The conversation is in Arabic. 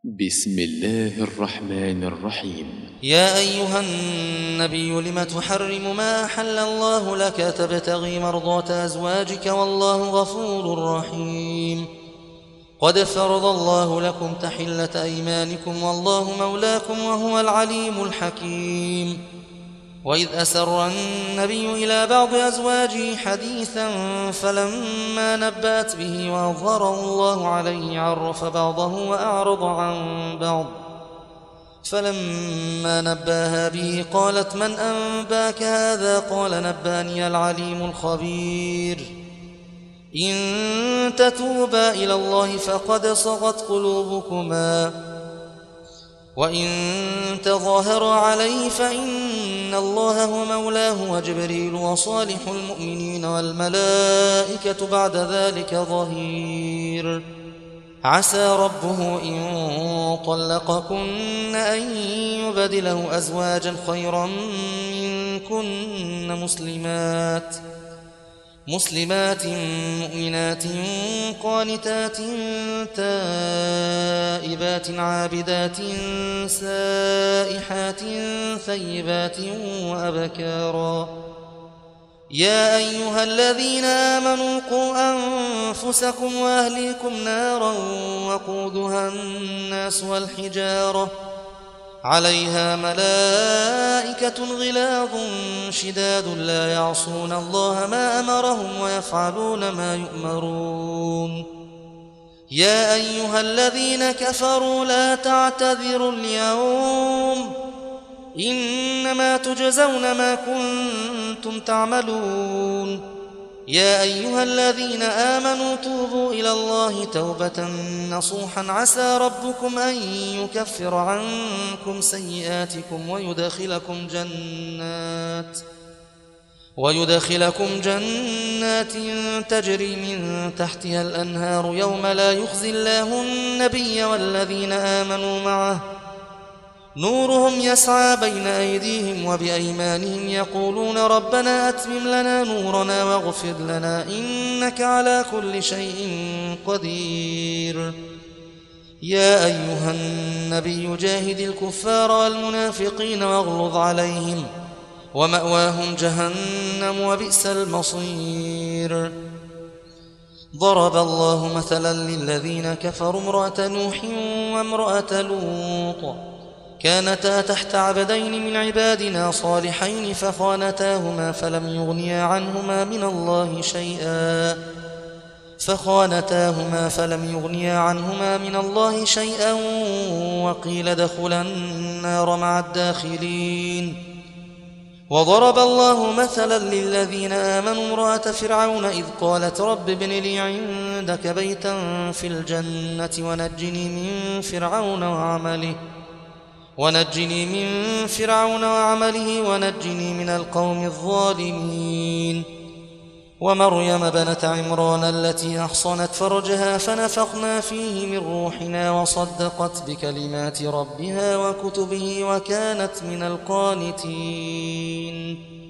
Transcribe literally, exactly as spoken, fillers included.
بسم الله الرحمن الرحيم. يا أيها النبي لم تحرم ما أحل الله لك تبتغي مرضات أزواجك والله غفور رحيم. قد فرض الله لكم تحلة أيمانكم والله مولاكم وهو العليم الحكيم. وإذ أسر النبي إلى بعض أزواجه حديثا فلما نبأت به وأظهره الله عليه عرف بعضه وأعرض عن بعض، فلما نباها به قالت من أنباك هذا؟ قال نباني العليم الخبير. إن تتوبا إلى الله فقد صغت قلوبكما وإن تظاهرا عليه فإن الله هو مولاه وجبريل وصالح المؤمنين والملائكة بعد ذلك ظهير. عسى ربه إن طلقكن أن يبدله أزواجا خيرا منكن مسلمات مسلمات مؤمنات قانتات تائبات عابدات سائحات ثيبات وأبكارا. يا أيها الذين آمنوا قوا أنفسكم وأهليكم نارا وقودها الناس والحجارة عليها ملائكة غلاظ شداد لا يعصون الله ما أمرهم ويفعلون ما يؤمرون. يا أيها الذين كفروا لا تعتذروا اليوم إنما تجزون ما كنتم تعملون. يا أيها الذين آمنوا توبوا إلى الله توبة نصوحا عسى ربكم أن يكفر عنكم سيئاتكم ويدخلكم جنات ويدخلكم جنات تجري من تحتها الأنهار يوم لا يخزي الله النبي والذين آمنوا معه نورهم يسعى بين أيديهم وبأيمانهم يقولون ربنا أتمم لنا نورنا واغفر لنا إنك على كل شيء قدير. يا أيها النبي جاهد الكفار والمنافقين واغلظ عليهم ومأواهم جهنم وبئس المصير. ضرب الله مثلا للذين كفروا امرأة نوح وامرأة لوط كانتا تحت عبدين من عبادنا صالحين فخانتاهما فلم يغنيا عنهما من الله شيئا فخانتاهما فلم يغنيا عنهما من الله شيئا وقيل ادخلا النار مع الداخلين. وضرب الله مثلا للذين آمنوا امرأة فرعون إذ قالت رب ابن لي عندك بيتا في الجنة ونجني من فرعون وعمله ونجني من فرعون وعمله ونجني من القوم الظالمين. ومريم بنت عمران التي أحصنت فرجها فنفخنا فيه من روحنا وصدقت بكلمات ربها وكتبه وكانت من القانتين.